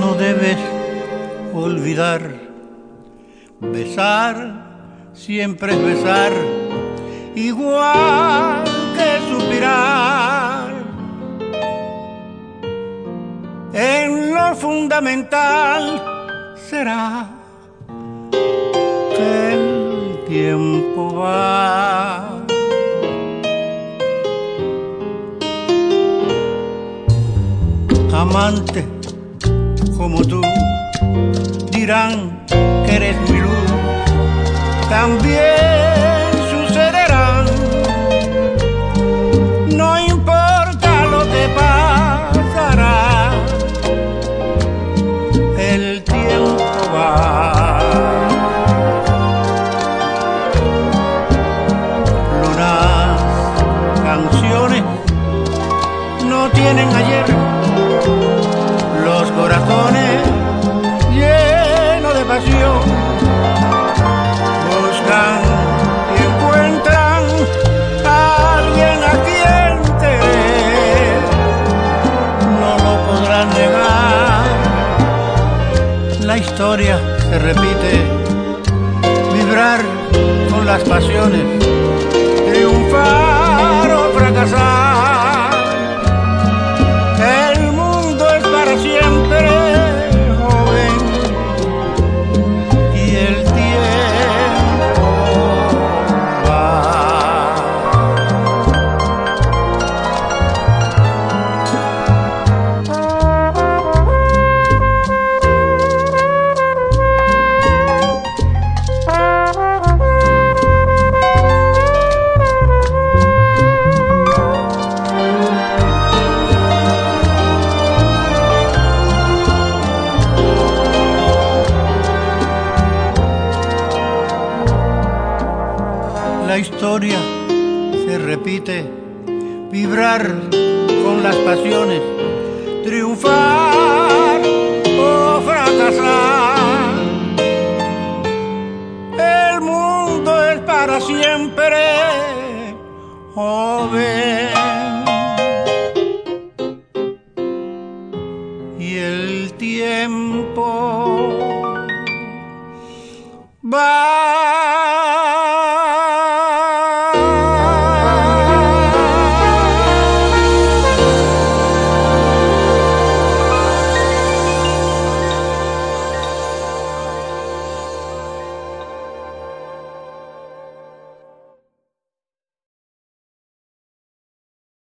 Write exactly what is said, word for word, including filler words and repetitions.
No debes olvidar, besar siempre es besar, igual que suspirar. En lo fundamental será que el tiempo va. Amante como tú dirán que eres mi luz, también sucederán. No importa lo que pasará, el tiempo va. Lunas, canciones no tienen ayer, los corazones llenos de pasión buscan y encuentran a alguien a quien querer. No lo podrán negar, la historia se repite, vibrar con las pasiones, triunfar o fracasar. Siempre joven y el tiempo va. La historia se repite, vibrar con las pasiones, triunfar o fracasar. El mundo es para siempre joven y el tiempo va.